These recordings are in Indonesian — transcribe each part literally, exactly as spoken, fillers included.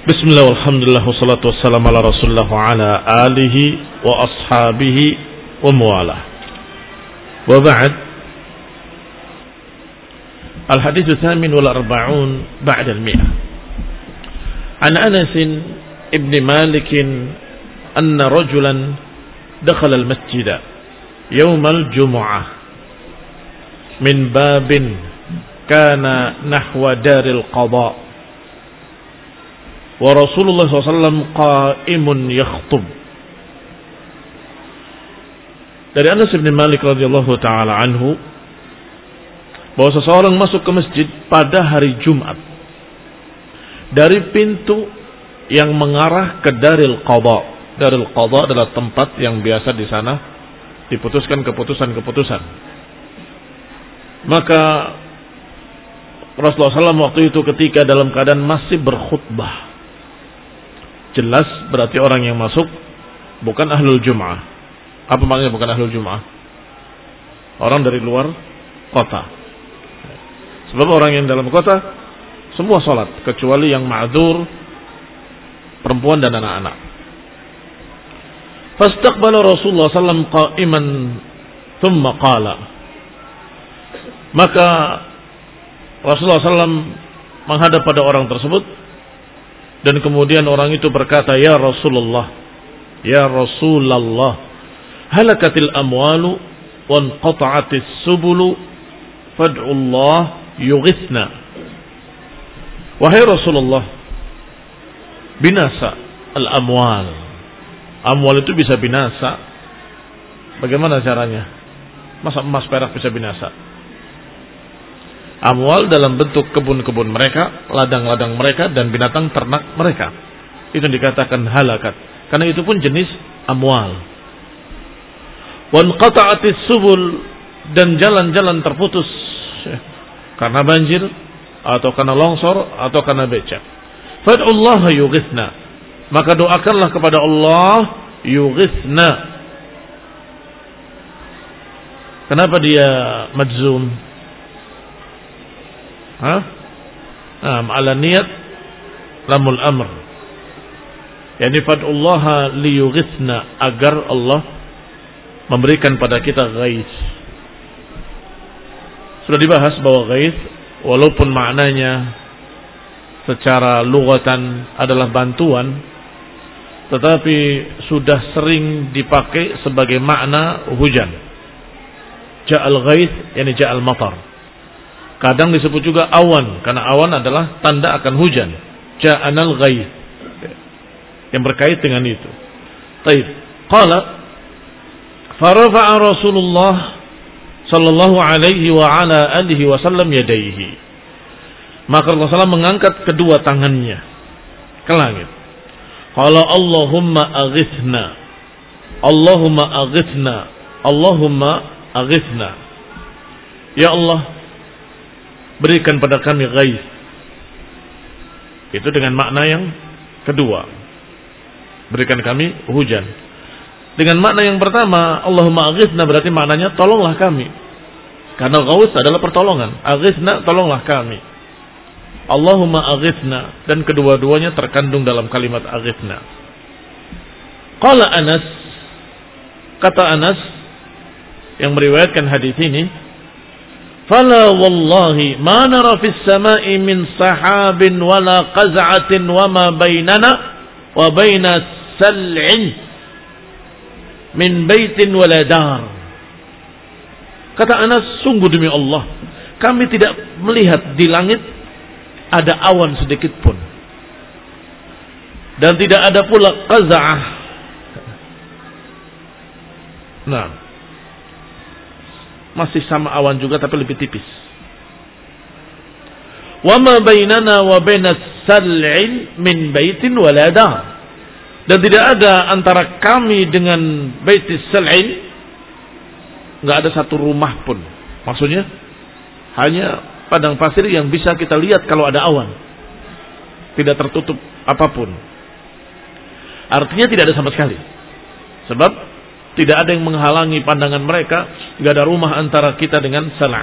Bismillah, walhamdulillah, wassalatu wassalamu ala rasulillah wa ala alihi wa ashabihi wa muwalah. Wa ba'd. Al-hadithu thamin wal arba'un ba'da al-mi'ah. An Anas ibn Malik anna rajulan dakhala al-masjid yawm al-jum'ah min babin kana nahwa daril qada' wa Rasulullah sallallahu alaihi wasallam qa'imun yakhtub. Dari Anas bin Malik radhiyallahu taala anhu bahwa seseorang masuk ke masjid pada hari Jumat dari pintu yang mengarah ke Daril Qada. Daril Qada adalah tempat yang biasa di sana diputuskan keputusan-keputusan. Maka Rasulullah sallallahu alaihi wasallam waktu itu ketika dalam keadaan masih berkhutbah, jelas berarti orang yang masuk bukan ahlul jum'ah. Apa maknanya bukan ahlul jum'ah? Orang dari luar kota. Sebab orang yang dalam kota semua sholat kecuali yang ma'dzur, perempuan dan anak-anak. Fastaqbala Rasulullah sallallahu alaihi wasallam qa'iman thumma qala. Maka Rasulullah sallallahu alaihi wasallam menghadap pada orang tersebut dan kemudian orang itu berkata, "Ya Rasulullah, ya Rasulullah, halakatil amwalu wa inqata'atis subulu fad'ullah yughithna." Wahai Rasulullah, binasa al-amwal. Amwal itu bisa binasa. Bagaimana caranya? Masa emas perak bisa binasa? Amwal dalam bentuk kebun-kebun mereka, ladang-ladang mereka, dan binatang ternak mereka. Itu dikatakan halakat. Karena itu pun jenis amwal. Wanqata'atis subul, dan jalan-jalan terputus karena banjir, atau karena longsor, atau karena becak. Fad'ullaha yughithna, maka doakanlah kepada Allah yughithna. Kenapa dia majzum? Hah? Nah, ala niat lamul amr. Yani fad'ullaha liyughithna, agar Allah memberikan pada kita ghais. Sudah dibahas bahwa ghais walaupun maknanya secara lughatan adalah bantuan, tetapi sudah sering dipakai sebagai makna hujan. Ja'al ghais yani ja'al matar. Kadang disebut juga awan, karena awan adalah tanda akan hujan. Ja'anal ghaith, yang berkait dengan itu. Taib. Qala farafa'a Rasulullah sallallahu alaihi wa ala alihi wasallam yadayhi. Maka Rasulullah sallallahu alaihi wasallam mengangkat kedua tangannya ke langit. Qala Allahumma aghithna, Allahumma aghithna, Allahumma aghithna. Ya Allah, berikan pada kami ghais. Itu dengan makna yang kedua, berikan kami hujan. Dengan makna yang pertama, Allahumma aghithna, berarti maknanya tolonglah kami. Karena ghaus adalah pertolongan. Aghithna, tolonglah kami. Allahumma aghithna, dan kedua-duanya terkandung dalam kalimat aghithna. Qala Anas, kata Anas yang meriwayatkan hadis ini, "Fala wallahi ma nara fis sama'i min sahabin wala qaz'atin wa ma bainana wa baina sal'in min baitin wala dar." Kata Anas, sungguh demi Allah, kami tidak melihat di langit ada awan sedikit pun, dan tidak ada pula qaz'ah. Nah, masih sama awan juga tapi lebih tipis. Wa ma bainana wa bainas sal'in min baitin wala dar. Dan tidak ada antara kami dengan baitis sal'in, enggak ada satu rumah pun. Maksudnya hanya padang pasir yang bisa kita lihat kalau ada awan. Tidak tertutup apapun. Artinya tidak ada sama sekali. Sebab tidak ada yang menghalangi pandangan mereka. Tidak ada rumah antara kita dengan Sala'.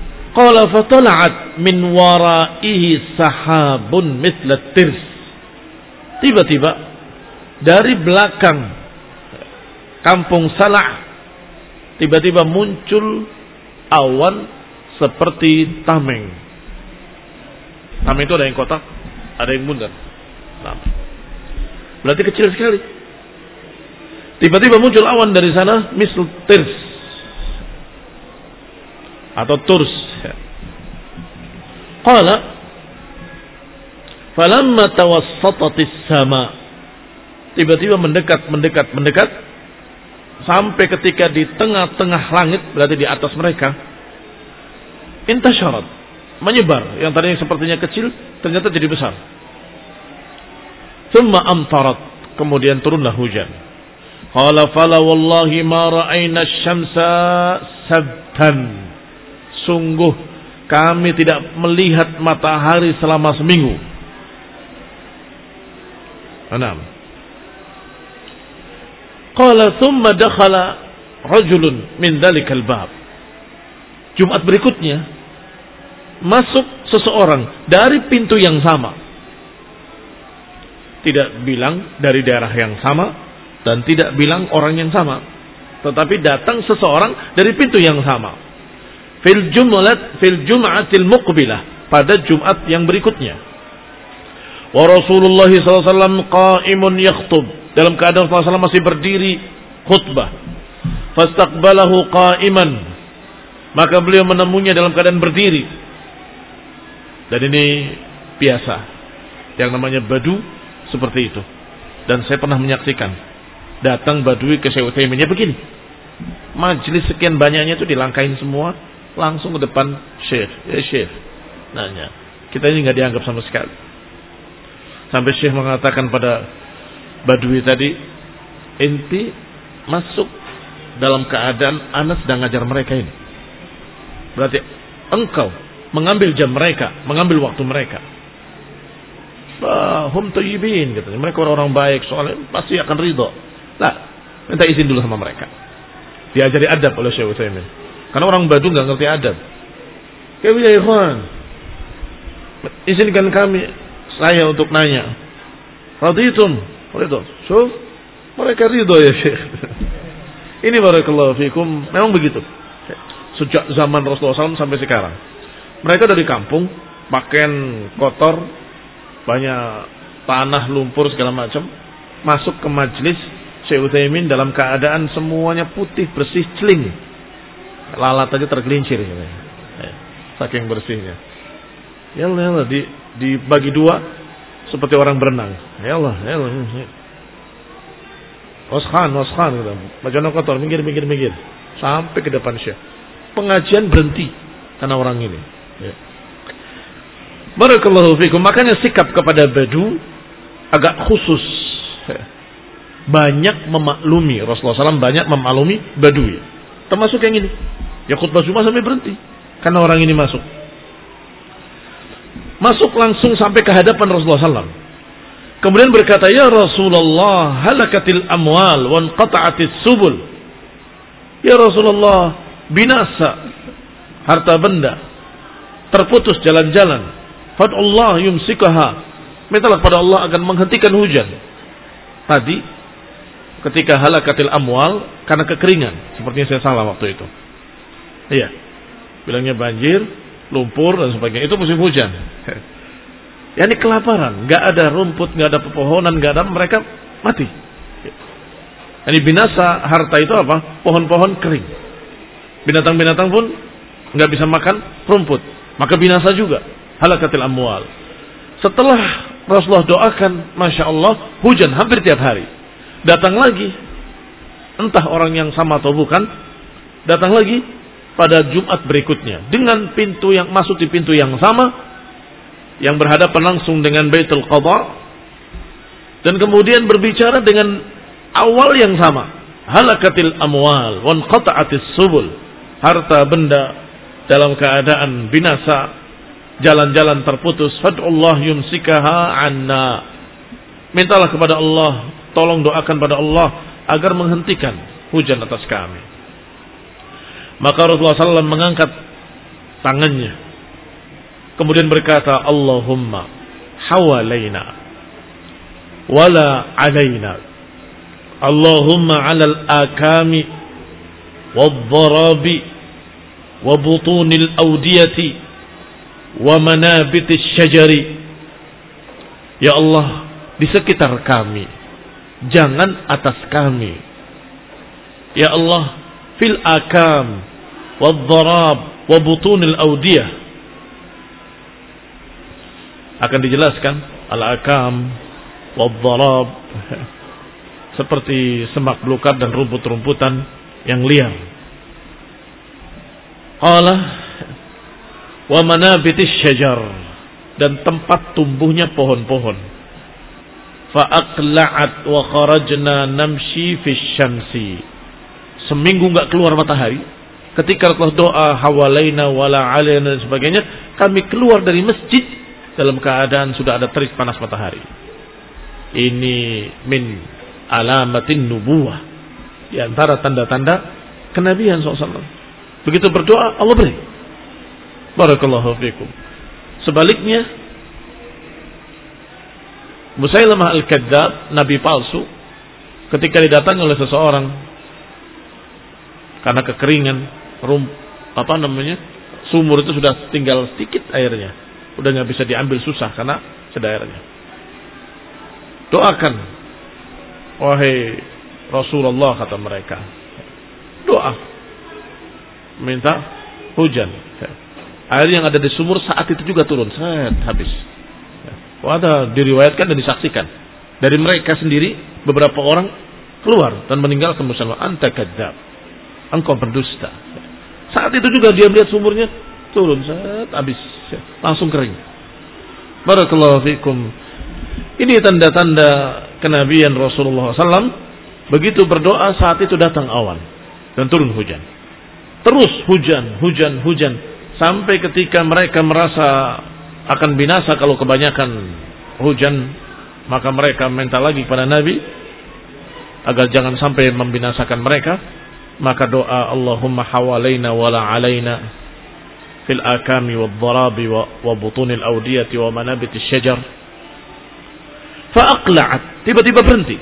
Qala fatala'at min wara'ihi sahabun mithla tirs. Tiba-tiba dari belakang kampung Salah tiba-tiba muncul awan seperti tameng. Tameng itu ada yang kotak, ada yang bundar. Nah, berarti kecil sekali. Tiba-tiba muncul awan dari sana, misl tirs atau turs. Qala falamma tawassatat as-sama, tiba-tiba mendekat mendekat mendekat sampai ketika di tengah-tengah langit, berarti di atas mereka, intasyarat, menyebar, yang tadinya sepertinya kecil ternyata jadi besar. Thumma amtarat, kemudian turunlah hujan. Qala fala wallahi ma ra'ayna asy-syamsa sabtan, sungguh kami tidak melihat matahari selama seminggu. Enam. Qala thumma dakhala rajulun min dzalikal bab. Jumat berikutnya masuk seseorang dari pintu yang sama. Tidak bilang dari daerah yang sama dan tidak bilang orang yang sama, tetapi datang seseorang dari pintu yang sama. Fil jum'at fil jum'atil muqbilah, pada Jumat yang berikutnya. Wa Rasulullah sallallahu alaihi wasallam qa'imun yakhutub, dalam keadaan Rasulullah sallallahu alaihi wasallam masih berdiri khutbah. Fastaqbalahu qa'iman, maka beliau menemunya dalam keadaan berdiri. Dan ini biasa, yang namanya badu seperti itu. Dan saya pernah menyaksikan, datang badui ke Syekh Utsaiminnya begini, majelis sekian banyaknya itu dilangkain semua, langsung ke depan Syekh. Ya Syekh, nanya, kita ini nggak dianggap sama sekali. Sampai Syekh mengatakan pada badui tadi, inti masuk dalam keadaan Anas sedang ngajar mereka ini. Berarti engkau mengambil jam mereka, mengambil waktu mereka. Hum tayyibin, katanya. Mereka orang-orang baik, soalnya pasti akan ridho. Nah, minta izin dulu sama mereka. Diajari adab oleh Syekh Utsaimin. Karena orang Badu nggak ngerti adab. Kayak ya ikhwan, izinkan kami, saya untuk nanya. Raditum, ridho. So, mereka ridho ya Syekh. Ini barakallahu fikum, memang begitu. Sejak zaman Rasulullah shallallahu alaihi wasallam sampai sekarang. Mereka dari kampung, pakaian kotor, banyak tanah, lumpur, segala macam, masuk ke majelis Syekh Utsaimin dalam keadaan semuanya putih, bersih, celing. Lalat aja tergelincir. Saking bersihnya. Ya Allah, ya Allah, di, dibagi dua seperti orang berenang. Ya Allah, ya Allah. Waskhan, waskhan, bacaan kotor, minggir, minggir, minggir. Sampai ke depan Syekh. Pengajian berhenti karena orang ini. Ya. Barakallahu fikum. Makanya sikap kepada Badu agak khusus. Banyak memaklumi, Rasulullah shallallahu alaihi wasallam banyak memaklumi Badui. Termasuk yang ini. Ya khutbah Jumat sampai berhenti karena orang ini masuk. Masuk langsung sampai ke hadapan Rasulullah shallallahu alaihi wasallam. Kemudian berkata, ya Rasulullah, halakatil amwal wa anqata'atis subul. Ya Rasulullah, binasa harta benda, terputus jalan-jalan. Fad'ullah yumsikaha, mintalah pada Allah agar menghentikan hujan. Tadi ketika halakatil amwal karena kekeringan, sepertinya saya salah waktu itu. Iya, bilangnya banjir, lumpur dan sebagainya, itu musim hujan. Ya ini kelaparan, nggak ada rumput, nggak ada pepohonan, nggak ada, mereka mati. Ini binasa harta itu apa? Pohon-pohon kering. Binatang-binatang pun nggak bisa makan rumput, maka binasa juga. Halakatil amwal. Setelah Rasulullah doakan, masya Allah, hujan hampir tiap hari. Datang lagi, entah orang yang sama atau bukan, datang lagi pada Jumat berikutnya dengan pintu yang masuk di pintu yang sama, yang berhadapan langsung dengan Baitul Qadha, dan kemudian berbicara dengan awal yang sama. Halakatil amwal wan qata'atis subul, harta benda dalam keadaan binasa, jalan-jalan terputus. Fad'ullah yumsikaha anna, mintalah kepada Allah, tolong doakan pada Allah agar menghentikan hujan atas kami. Maka Rasulullah shallallahu alaihi wasallam mengangkat tangannya, kemudian berkata, Allahumma hawalaina, wala alaina. Allahumma 'alal akami wadh-dharabi wa butunil awdiyati wa manabitis syajari. Ya Allah, di sekitar kami, jangan atas kami. Ya Allah, fil akam wadh-dharab wa butunil awdiyah. Akan dijelaskan al-akam wadh-dharab seperti semak belukar dan rumput-rumputan yang liar. Qala wa manabitis syajar, dan tempat tumbuhnya pohon-pohon. Fa aqla'at wa kharajna namshi fi syamsi. Seminggu enggak keluar matahari. Ketika Rasulullah doa hawalaina wala alaina dan sebagainya, kami keluar dari masjid dalam keadaan sudah ada terik panas matahari. Ini min alamatin nubuwah, di antara tanda-tanda kenabian shallallahu alaihi wasallam. Begitu berdoa Allah beri. Barakallahu fikum. Sebaliknya, Musailamah al-Kadzdzab, nabi palsu, ketika didatangi oleh seseorang karena kekeringan, rum, apa namanya, sumur itu sudah tinggal sedikit airnya, udah nggak bisa diambil, susah karena sudah airnya. Doakan, wahai Rasulullah, kata mereka, doa minta hujan. Air yang ada di sumur saat itu juga turun, set, habis. Ada diriwayatkan dan disaksikan dari mereka sendiri, beberapa orang keluar dan meninggalkan Musailamah. Anta kadzdzab, engkau berdusta. Saat itu juga dia melihat sumurnya turun, set, habis, langsung kering. Barakallahu fikum. Ini tanda-tanda kenabian Rasulullah shallallahu alaihi wasallam. Begitu berdoa, saat itu datang awan dan turun hujan. Terus hujan, hujan, hujan, sampai ketika mereka merasa akan binasa kalau kebanyakan hujan, maka mereka minta lagi kepada Nabi agar jangan sampai membinasakan mereka. Maka doa Allahumma hawalaina wala alaina fil akami wadh-dharabi wa butunil awdiyati wa manabitis syajar. Fa'aqla'at, tiba-tiba berhenti.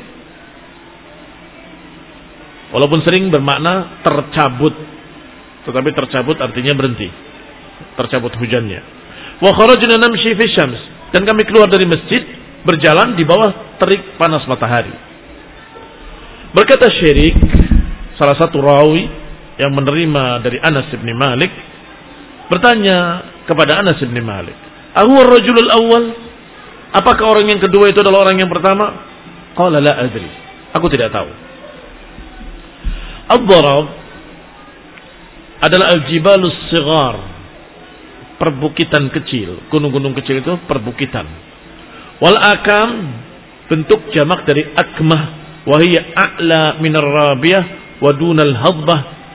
Walaupun sering bermakna tercabut, tetapi tercabut artinya berhenti, tercabut hujannya. Wa kharajna namshi fi syams, dan kami keluar dari masjid berjalan di bawah terik panas matahari. Berkata Syarik, salah satu rawi yang menerima dari Anas bin Malik, bertanya kepada Anas bin Malik, "Ahuwa ar-rajulul awwal?" Apakah orang yang kedua itu adalah orang yang pertama? Qala la adri, aku tidak tahu. Ad-dharab adalah al-jibalus sighar, perbukitan kecil, gunung-gunung kecil itu perbukitan. Wal akam, bentuk jamak dari akmah, wa hiya a'la min ar-rabiyah wa dunal hadbah,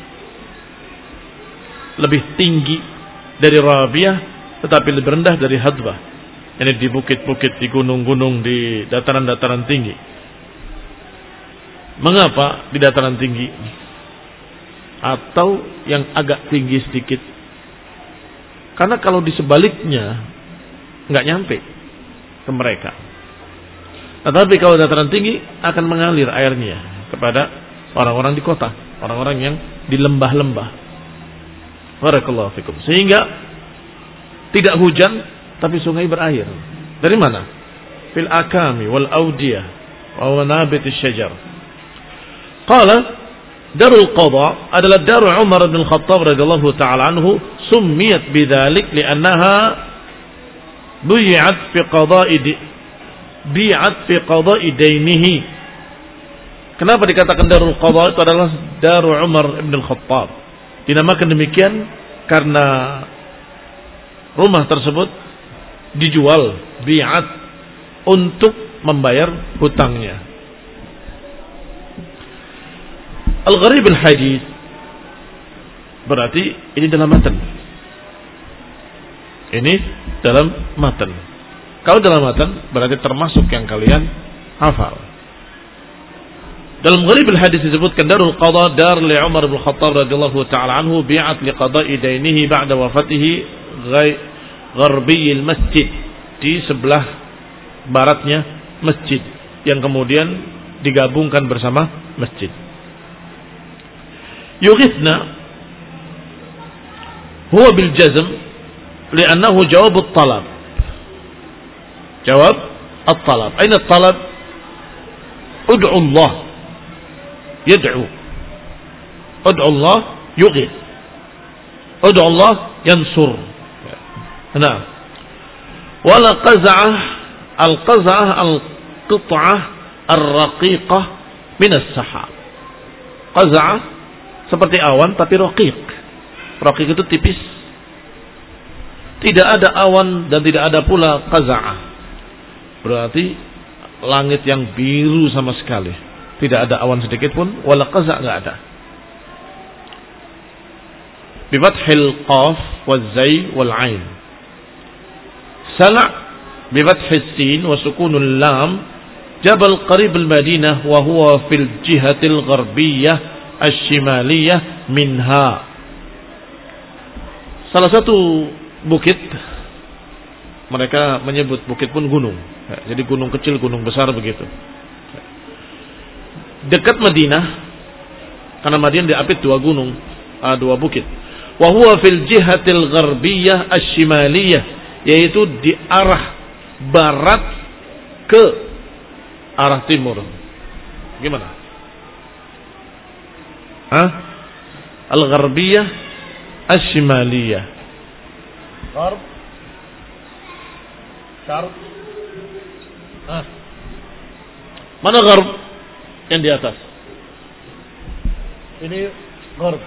lebih tinggi dari rabiyah tetapi lebih rendah dari hadbah. Ini di bukit-bukit, di gunung-gunung, di dataran-dataran tinggi. Mengapa di dataran tinggi? Atau yang agak tinggi sedikit? Karena kalau di sebaliknya nggak nyampe ke mereka. Tetapi kalau dataran tinggi akan mengalir airnya kepada orang-orang di kota, orang-orang yang di lembah-lembah. Barakallahu fikum. Sehingga tidak hujan tapi sungai berair. Dari mana? Fil akami wal awdiyah wa manabitis syajar. Qala Darul Qadha adalah Daru Umar bin Khattab radhiyallahu ta'ala anhu, summiyat bidzalik li'annaha bi'at fi qada'i bi'at fi qada'i dainihi. Kenapa dikatakan Darul Qadha? Itu adalah Daru Umar bin Khattab. Dinamakan demikian karena rumah tersebut dijual, bi'at, untuk membayar hutangnya. Al-gharib al-hadis berarti ini dalam matan. Ini dalam matan. Kalau dalam matan berarti termasuk yang kalian hafal. Dalam gharib al-hadis disebutkan Darul Qadha dar li Umar bin Khattab radhiyallahu ta'ala anhu bi'at li qada'i dainihi ba'da wafatihi gharbi al-masjid, di sebelah baratnya masjid. yang kemudian digabungkan bersama masjid. Yughithna huwa bil jazm li'annahu jawab at-talab. Jawab at-talab. Aina at-talab? Ud'u Allah. Yad'u. Ud'u Allah yughith. Ud'u Allah yansur. Nah. Wala qaz'ah al-qaz'ah al-qit'ah ar-raqiqah min as-sahab. Qaz'ah seperti awan tapi raqiq. Raqiq itu tipis. Tidak ada awan dan tidak ada pula qaz'ah. Berarti langit yang biru sama sekali. Tidak ada awan sedikit pun, wala qaz'ah enggak ada. Bi fathil qaf wal zai wal ain. Sala' bi fathis sin wa sukunul lam jabal qarib al Madinah wa huwa fil jihatil gharbiyyah asy-shimaliyah minha. Salah satu bukit, mereka menyebut bukit pun gunung. Jadi gunung kecil, gunung besar begitu. Dekat Madinah, karena Madinah diapit dua gunung, dua bukit. Wa huwa fil jihatil gharbiyyah asy-shimaliyah, yaitu di arah barat ke arah timur. Gimana? Hah? Al-gharbiyyah asy-shimaliyah. Gharb, syarq. Ah. Mana gharb? Yang di atas. Ini gharb.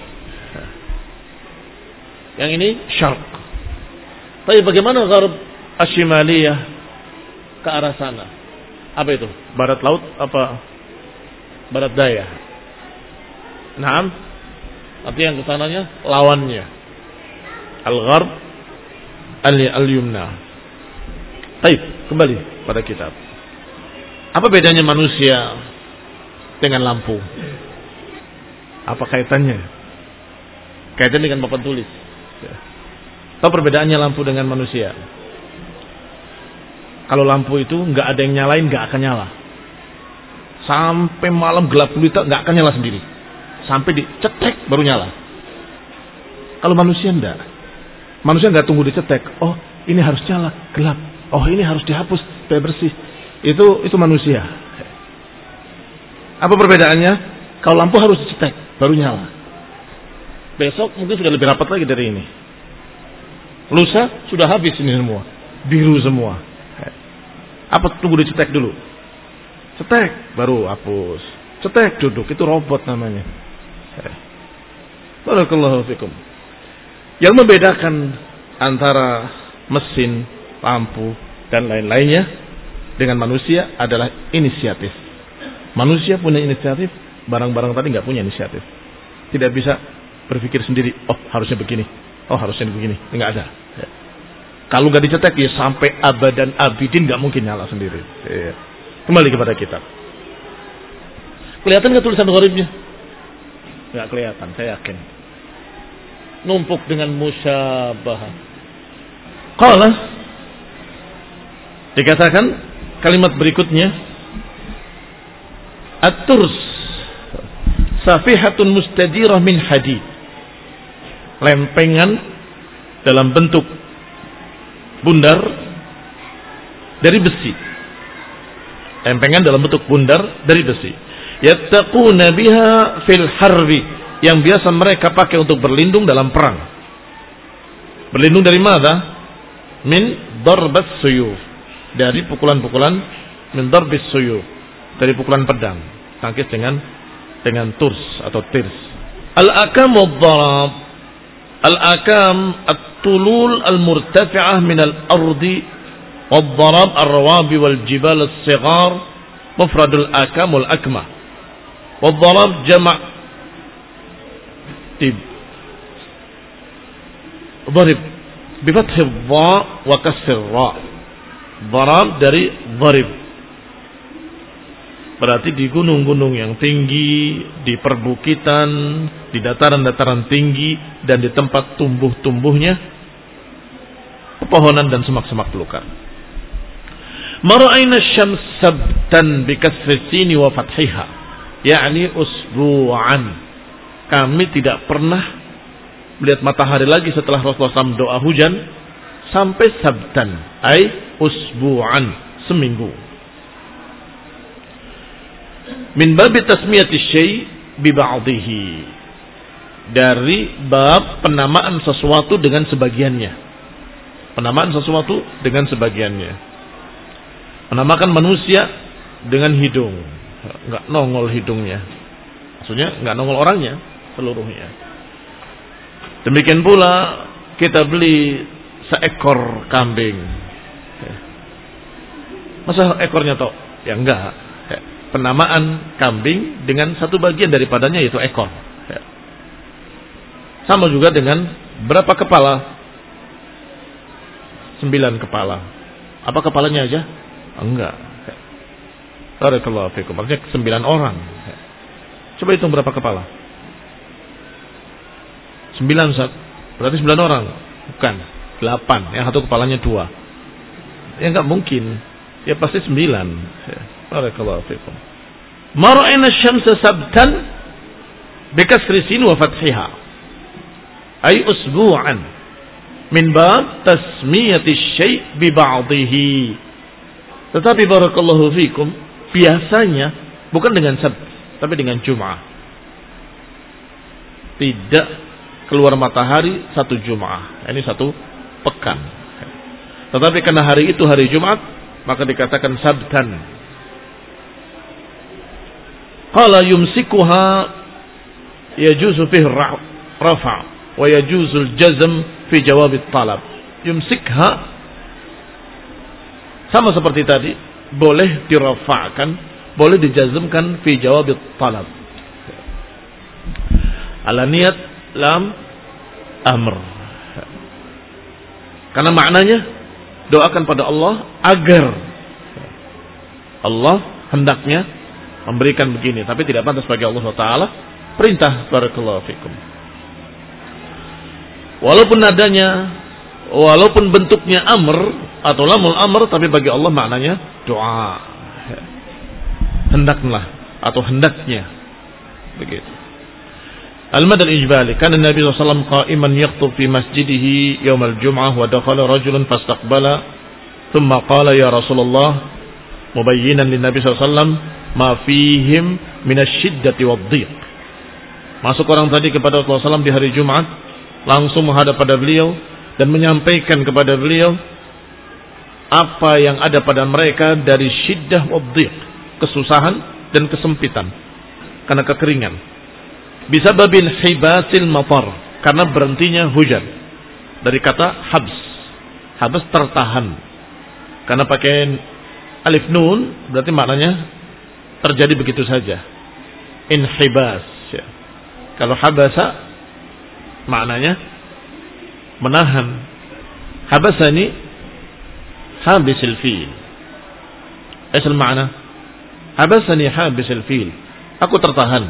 Yang ini syarq. Tapi bagaimana gharb asy-shimaliyah ke arah sana? Apa itu? Barat laut apa barat daya? Naam. Artinya yang ke sananya lawannya. Al-gharb al-yumna. Baik, kembali pada kitab. Apa bedanya manusia dengan lampu? Apa kaitannya? Kaitan dengan papan tulis. Apa perbedaannya lampu dengan manusia? Kalau lampu itu nggak ada yang nyalain, nggak akan nyala. Sampai malam gelap gulita nggak akan nyala sendiri. Sampai dicetek baru nyala. Kalau manusia enggak. Manusia nggak tunggu dicetek. Oh, ini harus nyala, gelap. Oh, ini harus dihapus supaya bersih. Itu itu manusia. Apa perbedaannya? Kalau lampu harus dicetek baru nyala. Besok mungkin sudah lebih rapat lagi dari ini. Lusa sudah habis ini semua, biru semua. Apa tunggu dicetek dulu? Cetek baru hapus. Cetek duduk, itu robot namanya. Barakallahu fikum. Yang membedakan antara mesin, lampu dan lain-lainnya dengan manusia adalah inisiatif. Manusia punya inisiatif, barang-barang tadi nggak punya inisiatif. Tidak bisa berpikir sendiri. Oh harusnya begini, oh harusnya begini, nggak ada. Ya. Kalau nggak dicetek ya sampai abadan abidin nggak mungkin nyala sendiri. Ya. Kembali kepada kitab. Kelihatan nggak tulisan gharibnya? Nggak kelihatan, saya yakin. Numpuk dengan musyabahah. Qala, dikatakan kalimat berikutnya, at-turs safihatun mustadirah min hadid. Lempengan dalam bentuk bundar dari besi. Lempengan dalam bentuk bundar dari besi. Yattaquna biha fil harbi, yang biasa mereka pakai untuk berlindung dalam perang. Berlindung dari mana? Min darbat suyuf, dari pukulan-pukulan, min darbis suyuf, dari pukulan pedang. Tangkis dengan dengan turs atau tirs. Al-akam wad-darab. Al-akam at-tulul al-murtafi'ah min al-ardi, wad-darab ar-rawabi wal-jibal as-sighar, mufradul akam wal-akmah. Wad-darab jama' tib. Dharib bi fathi dha wa kasr ra. Dharab dari dharib. Berarti di gunung-gunung yang tinggi, di perbukitan, di dataran-dataran tinggi, dan di tempat tumbuh-tumbuhnya pepohonan dan semak-semak belukar. Ma ra'ayna asy-syams sabtan bi kasri sin wa fathiha, yakni usbu'an. Kami tidak pernah melihat matahari lagi setelah Rasulullah shallallahu alaihi wasallam doa hujan sampai sabtan, ay usbu'an, seminggu. Min babi tasmiyati syai' bi ba'dihi, dari bab penamaan sesuatu dengan sebagiannya. Penamaan sesuatu dengan sebagiannya. Menamakan manusia dengan hidung, enggak nongol hidungnya. Maksudnya enggak nongol orangnya seluruhnya. Demikian pula kita beli seekor kambing. Masa ekornya toh? Ya enggak. Penamaan kambing dengan satu bagian daripadanya yaitu ekor. Sama juga dengan berapa kepala? Sembilan kepala. Apa kepalanya aja? Enggak. Barakallahu fikum. Maksudnya sembilan orang. Coba hitung berapa kepala? Sembilan, Ustaz. Berarti sembilan orang. Bukan. Delapan. Yang satu kepalanya dua. Ya enggak mungkin. Ya pasti sembilan. Barakallahu fikum. Ma ra'ayna asy-syamsa sabtan bi kasri sin wa fathiha, ay usbu'an, min bab tasmiyati syai' bi ba'dihi. Tetapi barakallahu fikum, biasanya bukan dengan sabt, tapi dengan Jum'ah. Tidak keluar matahari satu Jum'ah, ini satu pekan. Tetapi karena hari itu hari Jumat, maka dikatakan sabtan. Qala yumsikuha yajuzu fihi rafa' wa yajuzu al-jazm fi jawab at-talab. Yumsikha sama seperti tadi, boleh dirafa'kan, boleh dijazmkan fi jawab at-talab. Ala niat lam amr. Karena maknanya doakan pada Allah agar Allah hendaknya memberikan begini, tapi tidak pantas bagi Allah Taala perintah. Barakallahu fikum. Walaupun nadanya, walaupun bentuknya amr atau lamul amr, tapi bagi Allah maknanya doa. Hendaklah atau hendaknya, begitu. Al-mad al-ijbali, kana Nabi sallallahu alaihi wasallam qa'iman yakhthub fi masjidihi yawm al-jum'ah wa dakhala rajulun fastaqbala thumma qala ya Rasulullah mubayyinan lin Nabi sallallahu alaihi wasallam ma fihim minasyiddati wadhiq. Masuk orang tadi kepada Rasulullah shallallahu alaihi wasallam di hari Jumat, langsung menghadap pada beliau dan menyampaikan kepada beliau apa yang ada pada mereka dari syiddah wadhiq, kesusahan dan kesempitan karena kekeringan. Bisababin hibasil matar, karena berhentinya hujan. Dari kata habs, habs tertahan. Karena pakai alif nun berarti maknanya terjadi begitu saja. Inhibas. Ya. Kalau habasa maknanya menahan. Habasani habisil fil. Asal makna habasani habisil fil. Aku tertahan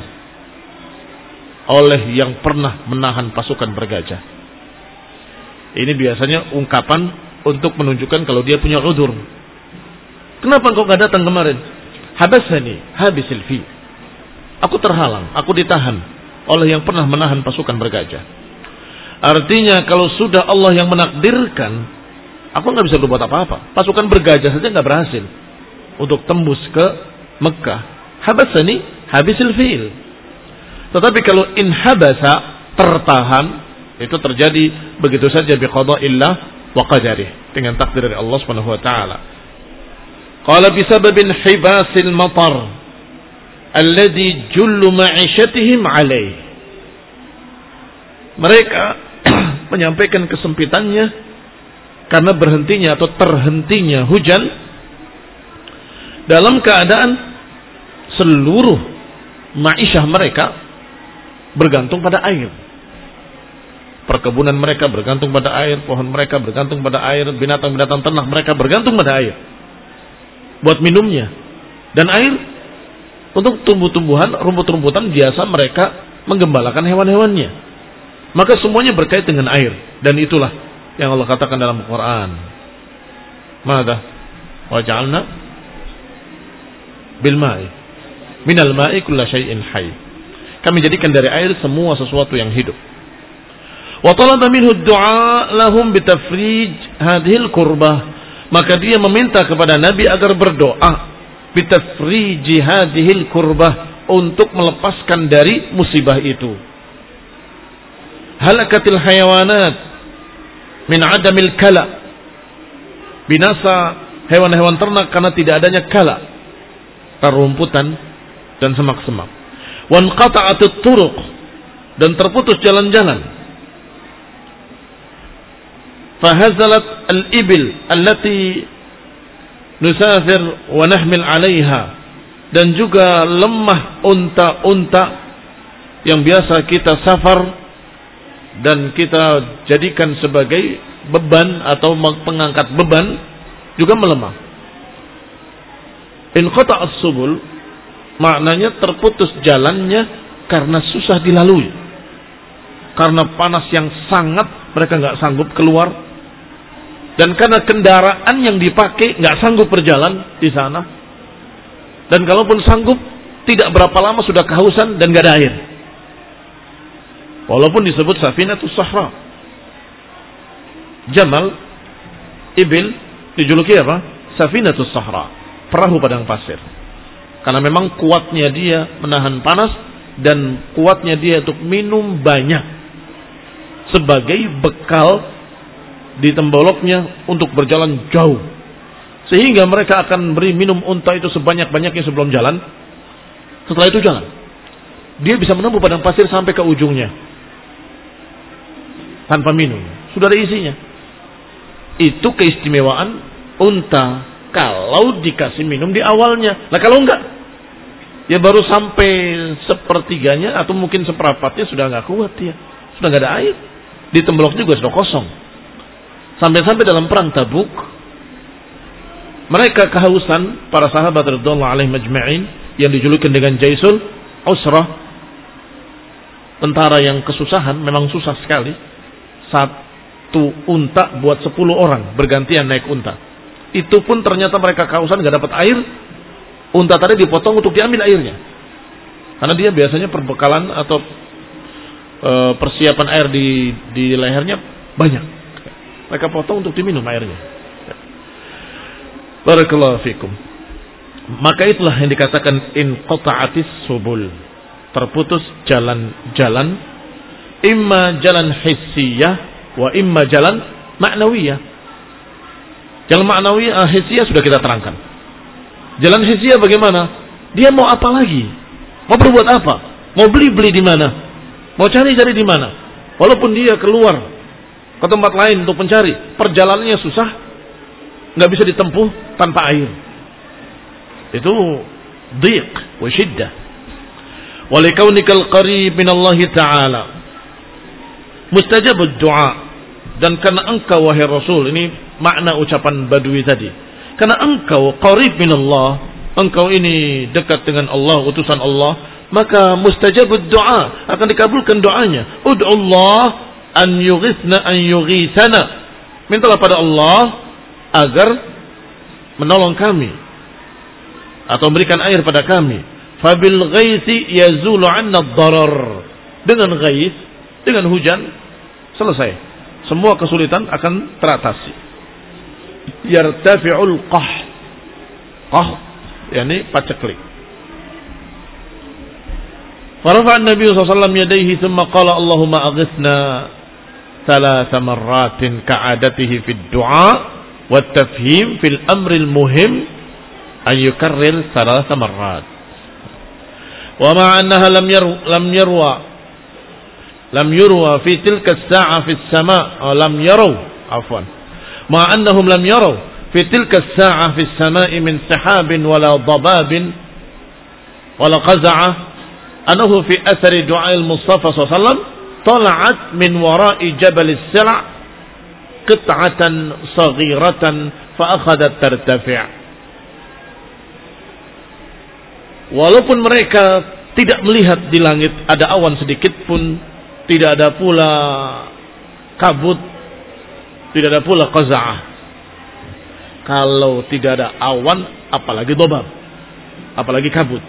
oleh yang pernah menahan pasukan bergajah. Ini biasanya ungkapan untuk menunjukkan kalau dia punya udzur. Kenapa engkau enggak datang kemarin? Habasani habisil fi. Aku terhalang, aku ditahan oleh yang pernah menahan pasukan bergajah. Artinya kalau sudah Allah yang menakdirkan, aku nggak bisa berbuat apa-apa. Pasukan bergajah saja nggak berhasil untuk tembus ke Mekah. Habasani habisil fil. Tetapi kalau in habasa, tertahan, itu terjadi begitu saja bi qada'illah wa qadarih, dengan takdir dari Allah Subhanahu wa taala. Qala bisababin hibasil matar alladhi jullu ma'ishatihim alaih. Mereka menyampaikan kesempitannya karena berhentinya atau terhentinya hujan dalam keadaan seluruh ma'isyah mereka bergantung pada air. Perkebunan mereka bergantung pada air, pohon mereka bergantung pada air, binatang-binatang ternak mereka bergantung pada air buat minumnya. Dan air untuk tumbuh-tumbuhan, rumput-rumputan biasa mereka menggembalakan hewan-hewannya. Maka semuanya berkait dengan air. Dan itulah yang Allah katakan dalam Al-Quran. Mada? Wa ja'alna bil ma'i minal ma'i kulla syai'in hayy. Kami jadikan dari air semua sesuatu yang hidup. Wa talaba minhu ad-du'a lahum bitafrij hadhil kurbah. Maka dia meminta kepada Nabi agar berdoa bitafrij hadhil kurbah, untuk melepaskan dari musibah itu. Halakatil hayawanat min adamil kala. Binasa hewan-hewan ternak karena tidak adanya kala, rerumputan dan semak-semak. Wanqata'atut turuq, dan terputus jalan-jalan. Fahazalat al-ibil allati nusafir wa nahmil 'alaiha, dan juga lemah unta-unta yang biasa kita safar dan kita jadikan sebagai beban atau pengangkat beban juga melemah. Inqata'as subul, maknanya terputus jalannya karena susah dilalui. Karena panas yang sangat, mereka nggak sanggup keluar. Dan karena kendaraan yang dipakai nggak sanggup berjalan di sana. Dan kalaupun sanggup, tidak berapa lama sudah kehausan dan nggak ada air. Walaupun disebut Safinatus Sahra. Jamal, ibil, dijuluki apa? Safinatus Sahra, perahu padang pasir. Karena memang kuatnya dia menahan panas dan kuatnya dia untuk minum banyak sebagai bekal di temboloknya untuk berjalan jauh. Sehingga mereka akan beri minum unta itu sebanyak-banyaknya sebelum jalan. Setelah itu jalan. Dia bisa menempuh padang pasir sampai ke ujungnya tanpa minum. Sudah ada isinya. Itu keistimewaan unta kalau dikasih minum di awalnya. Nah kalau enggak, ya baru sampai sepertiganya atau mungkin seperempatnya sudah enggak kuat dia. Sudah enggak ada air. Di tembolok juga sudah kosong. Sampai-sampai dalam perang Tabuk, mereka kehausan, para sahabat radhiyallahu alaihim majma'in, yang dijulukan dengan Jaisul Usrah, tentara yang kesusahan, memang susah sekali. Satu unta buat sepuluh orang bergantian naik unta. Itu pun ternyata mereka kehausan, gak dapat air. Unta tadi dipotong untuk diambil airnya, karena dia biasanya perbekalan atau e, persiapan air di di lehernya banyak. Mereka potong untuk diminum airnya. Barakallahu fikum. Maka itulah yang dikatakan inqata'atis subul, terputus jalan-jalan, imma jalan hissiyah wa imma jalan ma'nawiyah. Jalan ma'nawiyah, hissiyah sudah kita terangkan. Jalan hissiyah bagaimana? Dia mau apa lagi? Mau berbuat apa? Mau beli-beli di mana? Mau cari-cari di mana? Walaupun dia keluar ke tempat lain untuk mencari, perjalanannya susah, nggak bisa ditempuh tanpa air. Itu dhiq wa shiddah. Wa likaunikal qarib min Allah Ta'ala mustajabud du'a, dan karena engkau wahai Rasul, ini makna ucapan Badui tadi, karena engkau qarib min Allah, engkau ini dekat dengan Allah, utusan Allah, maka mustajabud du'a, akan dikabulkan doanya. Ud'ullah an yughithna an yughithana, mintalah pada Allah agar menolong kami atau memberikan air pada kami. Fabil ghaithi yazulu 'anna ad-darar, dengan ghaith, dengan hujan selesai, semua kesulitan akan teratasi. Yartafi'ul qah, qah yakni paceklik. Farafa'a an-nabiy sallallahu alaihi wasallam yadayhi thumma qala Allahumma aghithna ثلاث مرات كعادته في الدعاء والتفهيم في الأمر المهم أن يكرر ثلاث مرات. ومع أنها لم يرو لم يروى لم يروى في تلك الساعة في السماء أو لم يروا عفوا مع أنهم لم يروا في تلك الساعة في السماء من سحاب ولا ضباب ولا قزعة أنه في أثر دعاء المصطفى صلى الله عليه وسلم طلعت من وراء جبل السلع قطعة صغيرة فأخذت ترتفع. Walaupun mereka tidak melihat di langit ada awan sedikit pun, tidak ada pula kabut, tidak ada pula qaza'ah. Kalau tidak ada awan, apalagi dobab, apalagi kabut.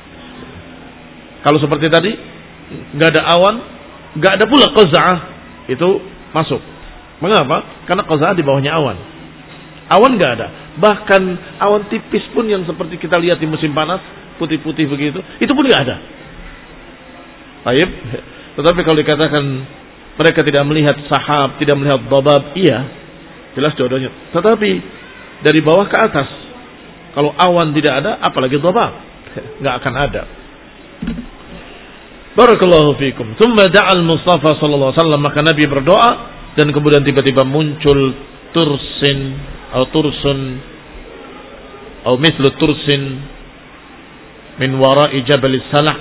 Kalau seperti tadi, nggak ada awan, nggak ada pula qaza'ah, itu masuk. Mengapa? Karena qaza'ah di bawahnya awan. Awan nggak ada. Bahkan awan tipis pun yang seperti kita lihat di musim panas, putih-putih begitu, itu pun nggak ada. Baik. Tetapi kalau dikatakan mereka tidak melihat sahab, tidak melihat dobab, iya, jelas jodohnya. Tetapi dari bawah ke atas, kalau awan tidak ada, apalagi dobab, nggak akan ada. Barakallahu fikum. Tsumma da'al Mustafa sallallahu alaihi wasallam, maka Nabi berdoa dan kemudian tiba-tiba muncul tursin atau tursun atau mislu tursin min wara'i jabal salah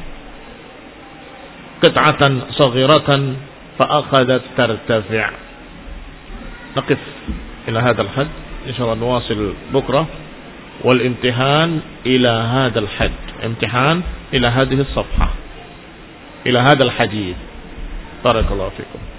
qit'atan saghiratan fa akhadhat tartafi'. Naqif ila hadha al-hadd, insyaallah nuwasil bukra wal imtihan ila hadha al-hadd, imtihan ila hadhihi as-safhah ila hadha al-hadith. Barakallahu fikum.